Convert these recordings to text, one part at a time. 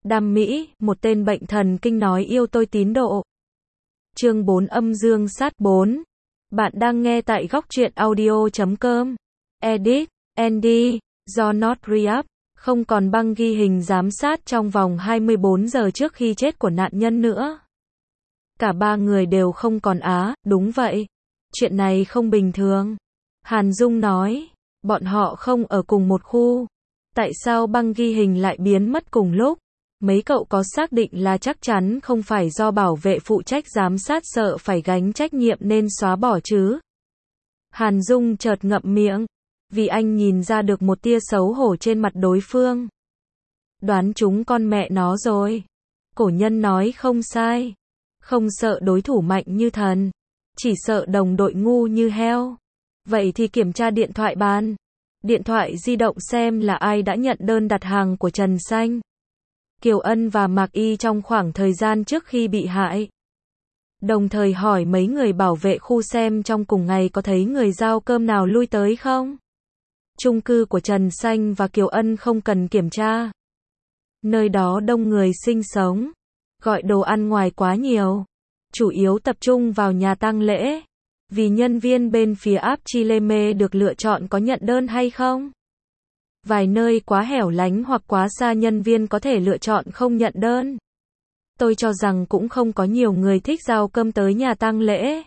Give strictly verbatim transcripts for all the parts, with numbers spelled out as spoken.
Đam mỹ, một tên bệnh thần kinh nói yêu tôi tín độ. Chương bốn âm dương sát bốn. Bạn đang nghe tại góc truyện audio chấm com. Edit, Andy, do Not Re-up, không còn băng ghi hình giám sát trong vòng hai mươi bốn giờ trước khi chết của nạn nhân nữa. Cả ba người đều không còn á, đúng vậy. Chuyện này không bình thường. Hàn Dung nói, bọn họ không ở cùng một khu. Tại sao băng ghi hình lại biến mất cùng lúc? Mấy cậu có xác định là chắc chắn không phải do bảo vệ phụ trách giám sát sợ phải gánh trách nhiệm nên xóa bỏ chứ? Hàn Dung chợt ngậm miệng, vì anh nhìn ra được một tia xấu hổ trên mặt đối phương. Đoán chúng con mẹ nó rồi. Cổ nhân nói không sai. Không sợ đối thủ mạnh như thần, chỉ sợ đồng đội ngu như heo. Vậy thì kiểm tra điện thoại bàn, điện thoại di động xem là ai đã nhận đơn đặt hàng của Trần Xanh, Kiều Ân và Mạc Y trong khoảng thời gian trước khi bị hại. Đồng thời hỏi mấy người bảo vệ khu xem trong cùng ngày có thấy người giao cơm nào lui tới không. Chung cư của Trần Xanh và Kiều Ân không cần kiểm tra. Nơi đó đông người sinh sống, gọi đồ ăn ngoài quá nhiều, chủ yếu tập trung vào nhà tang lễ. Vì nhân viên bên phía áp Chileme được lựa chọn có nhận đơn hay không. Vài nơi quá hẻo lánh hoặc quá xa nhân viên có thể lựa chọn không nhận đơn. Tôi cho rằng cũng không có nhiều người thích giao cơm tới nhà tang lễ.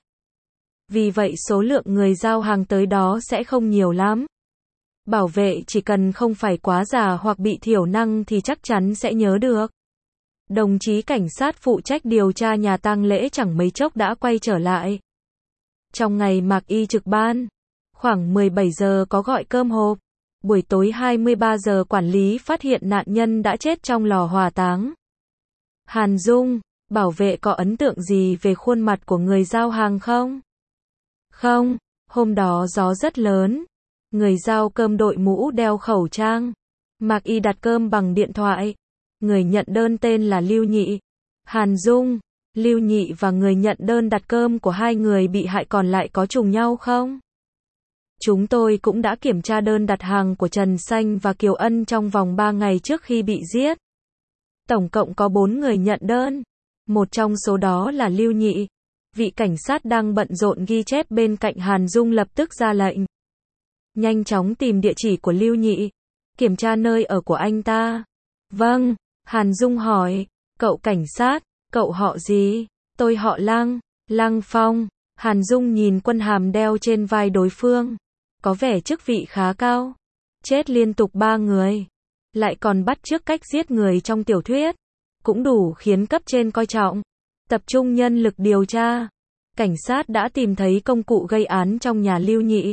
Vì vậy số lượng người giao hàng tới đó sẽ không nhiều lắm. Bảo vệ chỉ cần không phải quá già hoặc bị thiểu năng thì chắc chắn sẽ nhớ được. Đồng chí cảnh sát phụ trách điều tra nhà tang lễ chẳng mấy chốc đã quay trở lại. Trong ngày Mạc Y trực ban, khoảng mười bảy giờ có gọi cơm hộp. Buổi tối hai mươi ba giờ quản lý phát hiện nạn nhân đã chết trong lò hỏa táng. Hàn Dung, bảo vệ có ấn tượng gì về khuôn mặt của người giao hàng không? Không, hôm đó gió rất lớn. Người giao cơm đội mũ đeo khẩu trang. Mạc Y đặt cơm bằng điện thoại. Người nhận đơn tên là Lưu Nhị. Hàn Dung, Lưu Nhị và người nhận đơn đặt cơm của hai người bị hại còn lại có trùng nhau không? Chúng tôi cũng đã kiểm tra đơn đặt hàng của Trần Xanh và Kiều Ân trong vòng ba ngày trước khi bị giết. Tổng cộng có bốn người nhận đơn. Một trong số đó là Lưu Nhị. Vị cảnh sát đang bận rộn ghi chép bên cạnh Hàn Dung lập tức ra lệnh. Nhanh chóng tìm địa chỉ của Lưu Nhị. Kiểm tra nơi ở của anh ta. Vâng, Hàn Dung hỏi. Cậu cảnh sát, cậu họ gì? Tôi họ Lăng, Lăng Phong. Hàn Dung nhìn quân hàm đeo trên vai đối phương. Có vẻ chức vị khá cao. Chết liên tục ba người. Lại còn bắt chước cách giết người trong tiểu thuyết. Cũng đủ khiến cấp trên coi trọng. Tập trung nhân lực điều tra. Cảnh sát đã tìm thấy công cụ gây án trong nhà Lưu Nhị.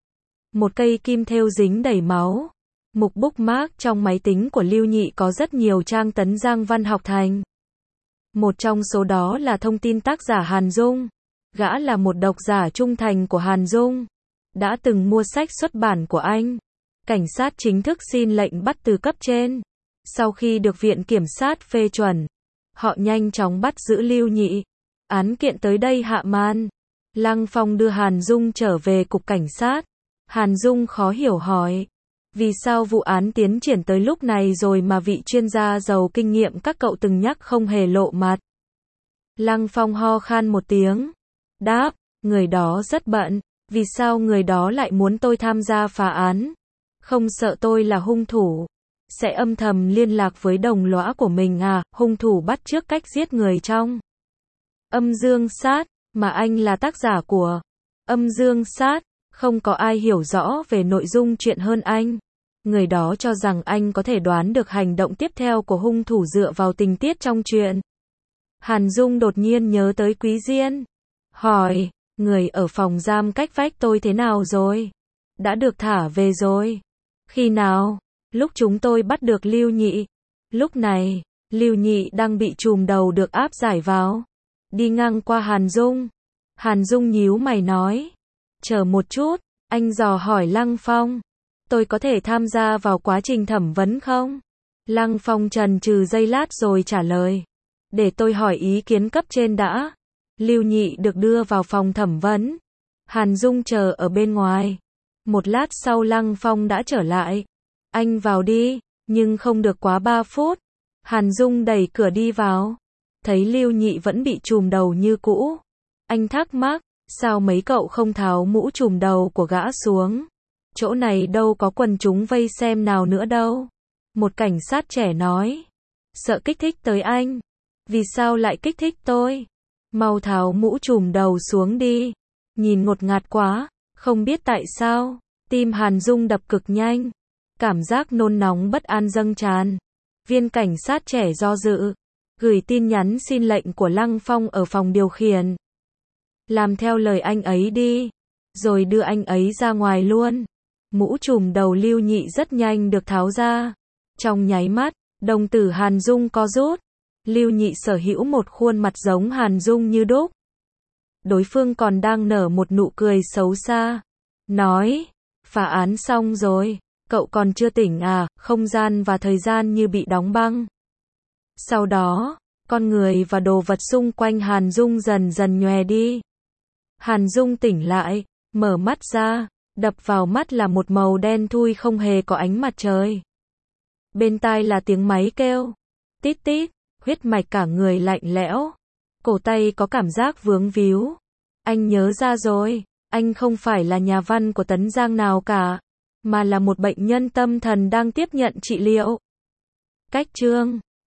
Một cây kim thêu dính đầy máu. Mục bookmark trong máy tính của Lưu Nhị có rất nhiều trang tấn Giang văn học thành. Một trong số đó là thông tin tác giả Hàn Dung. Gã là một độc giả trung thành của Hàn Dung. Đã từng mua sách xuất bản của anh. Cảnh sát chính thức xin lệnh bắt từ cấp trên. Sau khi được viện kiểm sát phê chuẩn, họ nhanh chóng bắt giữ Lưu Nhị. Án kiện tới đây hạ màn. Lăng Phong đưa Hàn Dung trở về cục cảnh sát. Hàn Dung khó hiểu hỏi. Vì sao vụ án tiến triển tới lúc này rồi mà vị chuyên gia giàu kinh nghiệm các cậu từng nhắc không hề lộ mặt? Lăng Phong ho khan một tiếng. Đáp, người đó rất bận. Vì sao người đó lại muốn tôi tham gia phá án? Không sợ tôi là hung thủ? Sẽ âm thầm liên lạc với đồng lõa của mình à? Hung thủ bắt chước cách giết người trong Âm Dương Sát, mà anh là tác giả của Âm Dương Sát. Không có ai hiểu rõ về nội dung chuyện hơn anh. Người đó cho rằng anh có thể đoán được hành động tiếp theo của hung thủ dựa vào tình tiết trong chuyện. Hàn Dung đột nhiên nhớ tới Quý Diên. Hỏi, người ở phòng giam cách vách tôi thế nào rồi? Đã được thả về rồi. Khi nào? Lúc chúng tôi bắt được Lưu Nhị. Lúc này, Lưu Nhị đang bị trùm đầu được áp giải vào. Đi ngang qua Hàn Dung. Hàn Dung nhíu mày nói. Chờ một chút, anh dò hỏi Lăng Phong. Tôi có thể tham gia vào quá trình thẩm vấn không? Lăng Phong chần chừ giây lát rồi trả lời. Để tôi hỏi ý kiến cấp trên đã. Lưu Nhị được đưa vào phòng thẩm vấn. Hàn Dung chờ ở bên ngoài. Một lát sau Lăng Phong đã trở lại. Anh vào đi, nhưng không được quá ba phút. Hàn Dung đẩy cửa đi vào. Thấy Lưu Nhị vẫn bị trùm đầu như cũ. Anh thắc mắc, sao mấy cậu không tháo mũ trùm đầu của gã xuống? Chỗ này đâu có quần chúng vây xem nào nữa đâu. Một cảnh sát trẻ nói. Sợ kích thích tới anh. Vì sao lại kích thích tôi? Mau tháo mũ trùm đầu xuống đi. Nhìn ngột ngạt quá, không biết tại sao. Tim Hàn Dung đập cực nhanh. Cảm giác nôn nóng bất an dâng tràn. Viên cảnh sát trẻ do dự. Gửi tin nhắn xin lệnh của Lăng Phong ở phòng điều khiển. Làm theo lời anh ấy đi. Rồi đưa anh ấy ra ngoài luôn. Mũ trùm đầu Lưu Nhị rất nhanh được tháo ra. Trong nháy mắt, đồng tử Hàn Dung co rút. Lưu Nhị sở hữu một khuôn mặt giống Hàn Dung như đúc. Đối phương còn đang nở một nụ cười xấu xa. Nói, phá án xong rồi, cậu còn chưa tỉnh à? Không gian và thời gian như bị đóng băng. Sau đó, con người và đồ vật xung quanh Hàn Dung dần dần nhòe đi. Hàn Dung tỉnh lại, mở mắt ra, đập vào mắt là một màu đen thui không hề có ánh mặt trời. Bên tai là tiếng máy kêu, tít tít, huyết mạch cả người lạnh lẽo. Cổ tay có cảm giác vướng víu. Anh nhớ ra rồi, anh không phải là nhà văn của Tấn Giang nào cả, mà là một bệnh nhân tâm thần đang tiếp nhận trị liệu. Cách chương